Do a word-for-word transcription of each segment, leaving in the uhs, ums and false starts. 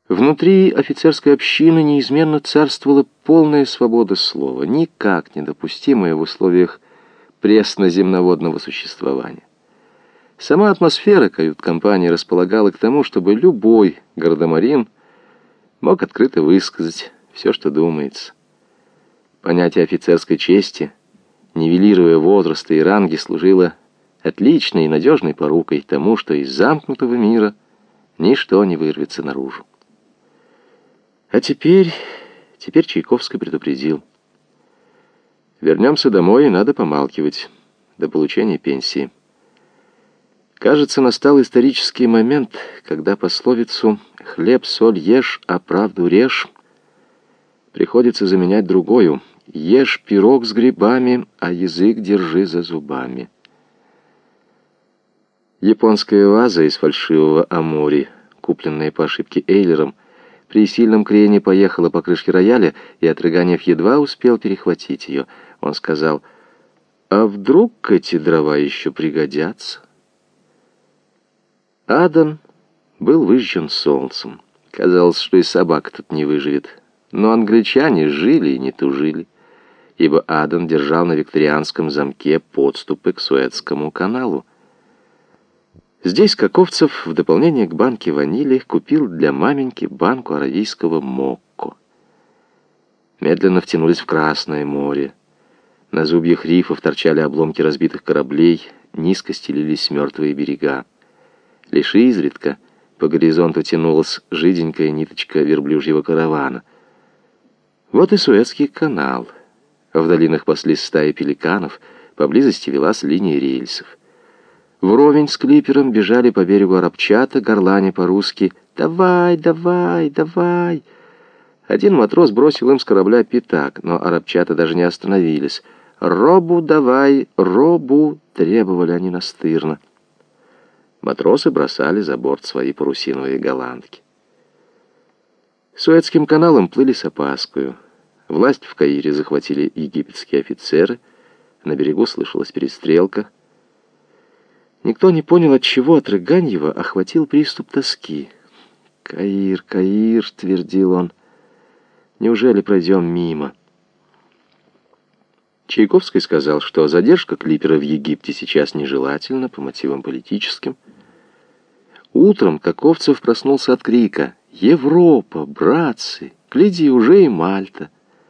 Внутри офицерской общины неизменно царствовала полная свобода слова, никак недопустимая в условиях пресно-земноводного существования. Сама атмосфера кают-компании располагала к тому, чтобы любой гардемарин мог открыто высказать все, что думается. Понятие офицерской чести, нивелируя возрасты и ранги, служило отличной и надежной порукой тому, что из замкнутого мира ничто не вырвется наружу. А теперь, теперь Чайковский предупредил. Вернемся домой, и надо помалкивать до получения пенсии. Кажется, настал исторический момент, когда пословицу «хлеб, соль ешь, а правду режь» приходится заменять другою: «ешь пирог с грибами, а язык держи за зубами». Японская ваза из фальшивого амори, купленная по ошибке Эйлером, при сильном крене поехала по крышке рояля, и Отрыганев едва успел перехватить ее. Он сказал: «А вдруг эти дрова еще пригодятся?» Адан был выжжен солнцем. Казалось, что и собака тут не выживет. Но англичане жили и не тужили, ибо Адан держал на викторианском замке подступы к Суэцкому каналу. Здесь Каковцев, в дополнение к банке ванили, купил для маменьки банку аравийского мокко. Медленно втянулись в Красное море. На зубьях рифов торчали обломки разбитых кораблей, низко стелились мертвые берега. Лишь изредка по горизонту тянулась жиденькая ниточка верблюжьего каравана. Вот и Суэцкий канал. В долинах паслись стаи пеликанов, поблизости велась линия рельсов. Вровень с клипером бежали по берегу арабчата, горланя по-русски «Давай, давай, давай!». Один матрос бросил им с корабля пятак, но арабчата даже не остановились. «Робу давай, робу!» — требовали они настырно. Матросы бросали за борт свои парусиновые голландки. Суэцким каналом плыли с опаскою. Власть в Каире захватили египетские офицеры. На берегу слышалась перестрелка. Никто не понял, от чего Отрыганьева охватил приступ тоски. «Каир, Каир», — твердил он, — «неужели пройдем мимо?» Чайковский сказал, что задержка клипера в Египте сейчас нежелательна по мотивам политическим. Утром Каковцев проснулся от крика: «Европа, братцы! Гляди, уже и Мальта!»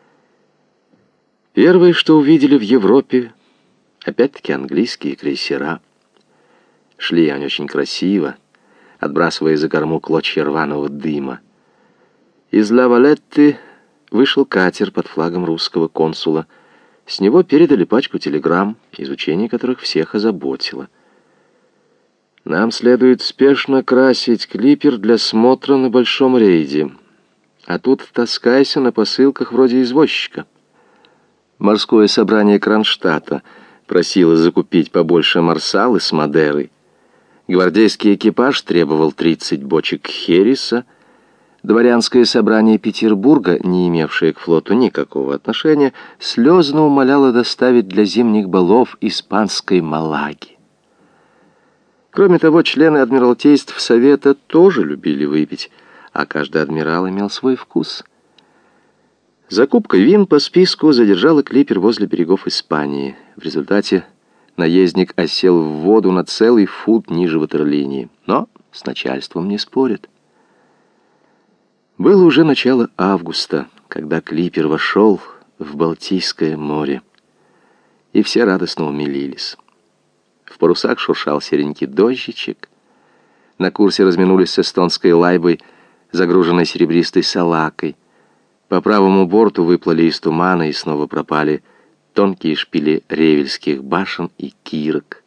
Первое, что увидели в Европе, опять-таки английские крейсера. Шли они очень красиво, отбрасывая за корму клочья рваного дыма. Из Ла-Валетты вышел катер под флагом русского консула. С него передали пачку телеграмм, изучение которых всех озаботило. «Нам следует спешно красить клипер для смотра на большом рейде. А тут таскайся на посылках вроде извозчика». Морское собрание Кронштадта просило закупить побольше марсалы с Мадерой. Гвардейский экипаж требовал тридцать бочек хереса. Дворянское собрание Петербурга, не имевшее к флоту никакого отношения, слезно умоляло доставить для зимних балов испанской малаги. Кроме того, члены адмиралтейств Совета тоже любили выпить, а каждый адмирал имел свой вкус. Закупка вин по списку задержала клипер возле берегов Испании. В результате наездник осел в воду на целый фут ниже ватерлинии. Но с начальством не спорят. Было уже начало августа, когда клипер вошел в Балтийское море, и все радостно умилились. В парусах шуршал серенький дождичек. На курсе разминулись с эстонской лайбой, загруженной серебристой салакой. По правому борту выплыли из тумана и снова пропали тонкие шпили ревельских башен и кирок.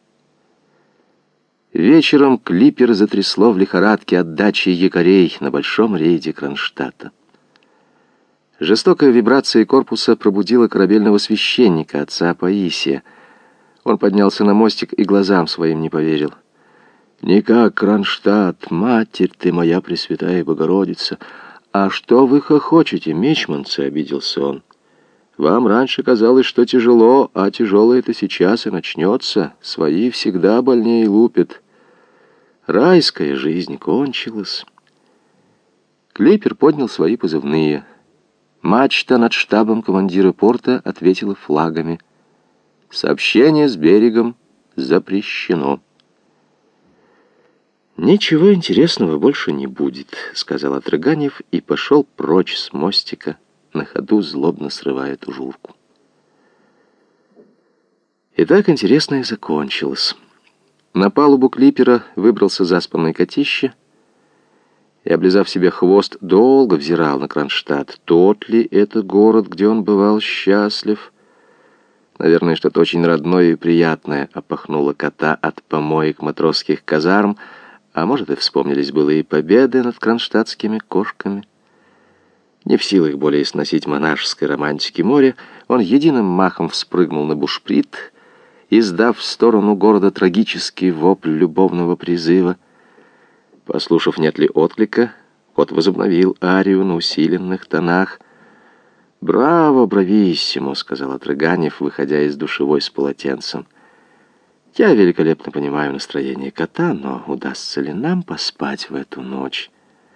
Вечером клипер затрясло в лихорадке отдачи якорей на большом рейде Кронштадта. Жестокая вибрация корпуса пробудила корабельного священника, отца Паисия. Он поднялся на мостик и глазам своим не поверил. «Никак, Кронштадт, Матерь ты моя Пресвятая Богородица! А что вы хохочете, мичманцы?» — обиделся он. «Вам раньше казалось, что тяжело, а тяжелое это сейчас и начнется. Свои всегда больнее лупят. Райская жизнь кончилась». Клипер поднял свои позывные. Мачта над штабом командира порта ответила флагами. Сообщение с берегом запрещено. «Ничего интересного больше не будет», — сказал Отрыганев и пошел прочь с мостика, на ходу злобно срывая тужурку. И так интересное закончилось. На палубу клипера выбрался заспанный Котище и, облизав себе хвост, долго взирал на Кронштадт. Тот ли это город, где он бывал счастлив? Наверное, что-то очень родное и приятное опахнуло кота от помоек матросских казарм, а может, и вспомнились былые победы над кронштадтскими кошками. Не в силах более сносить монашеской романтики моря, он единым махом вспрыгнул на бушприт, издав в сторону города трагический вопль любовного призыва. Послушав, нет ли отклика, кот возобновил арию на усиленных тонах. «Браво, брависсимо!» — сказал Отрыганев, выходя из душевой с полотенцем. «Я великолепно понимаю настроение кота, но удастся ли нам поспать в эту ночь?»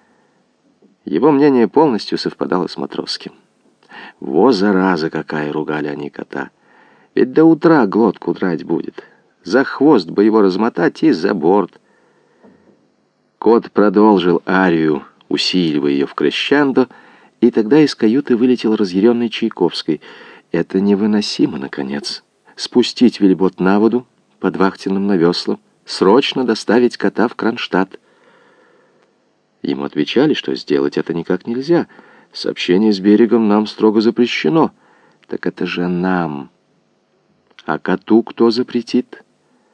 Его мнение полностью совпадало с матросским. «Во, зараза какая!» — ругали они кота. «Ведь до утра глотку драть будет. За хвост бы его размотать и за борт». Кот продолжил арию, усиливая ее в крещендо, и тогда из каюты вылетел разъяренный Чайковский. «Это невыносимо, наконец. Спустить вельбот на воду, под вахтенным на весла, срочно доставить кота в Кронштадт». Ему отвечали, что сделать это никак нельзя. Сообщение с берегом нам строго запрещено. Так это же нам. А коту кто запретит?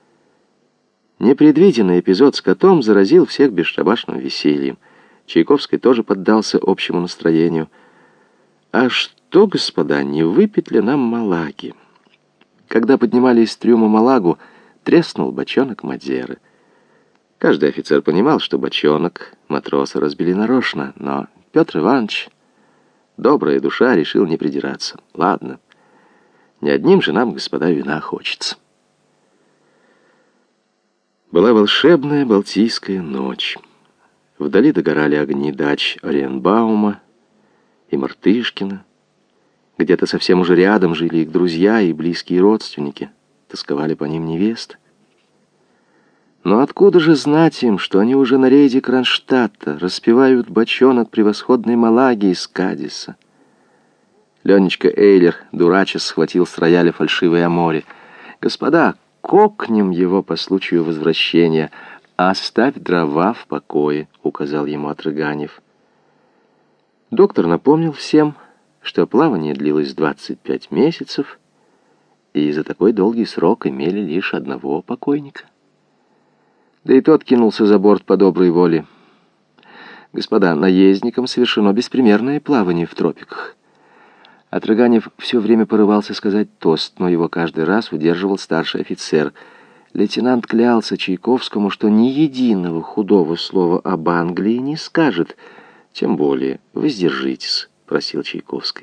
Непредвиденный эпизод с котом заразил всех бесшабашным весельем. Чайковский тоже поддался общему настроению. «А что, господа, не выпить ли нам малаги?» Когда поднимали из трюма малагу, треснул бочонок Мадеры. Каждый офицер понимал, что бочонок матросы разбили нарочно, но Петр Иванович, добрая душа, решил не придираться. Ладно, не одним же нам, господа, вина хочется. Была волшебная Балтийская ночь. Вдали догорали огни дач Ориенбаума и Мартышкина. Где-то совсем уже рядом жили их друзья и близкие родственники. Тосковали по ним невесты. Но откуда же знать им, что они уже на рейде Кронштадта распивают бочонок превосходной малаги из Кадиса? Ленечка Эйлер, дурача, схватил с рояля фальшивое аморе. «Господа, кокнем его по случаю возвращения, а оставь дрова в покое», — указал ему Отрыганев. Доктор напомнил всем, что плавание длилось двадцать пять месяцев, и за такой долгий срок имели лишь одного покойника. Да и тот кинулся за борт по доброй воле. «Господа, наездникам совершено беспримерное плавание в тропиках». Отрыганев все время порывался сказать тост, но его каждый раз удерживал старший офицер. Лейтенант клялся Чайковскому, что ни единого худого слова об Англии не скажет. «Тем более, воздержитесь», — просил Чайковский.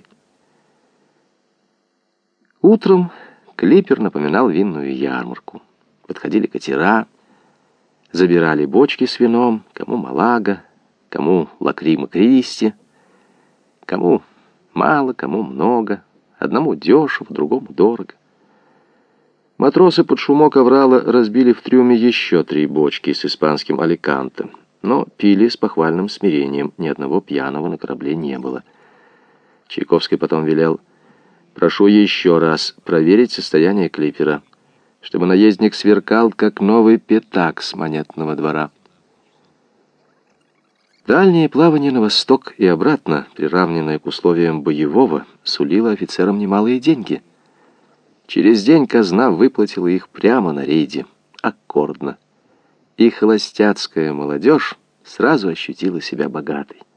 Утром клипер напоминал винную ярмарку. Подходили катера, забирали бочки с вином, кому Малага, кому Лакрима Кристи, кому мало, кому много, одному дешево, другому дорого. Матросы под шумок аврала разбили в трюме еще три бочки с испанским Аликанте, но пили с похвальным смирением, ни одного пьяного на корабле не было. Чайковский потом велел: «Прошу еще раз проверить состояние клипера, чтобы наездник сверкал, как новый пятак с монетного двора». Дальнее плавание на восток и обратно, приравненное к условиям боевого, сулило офицерам немалые деньги. Через день казна выплатила их прямо на рейде, аккордно. И холостяцкая молодежь сразу ощутила себя богатой.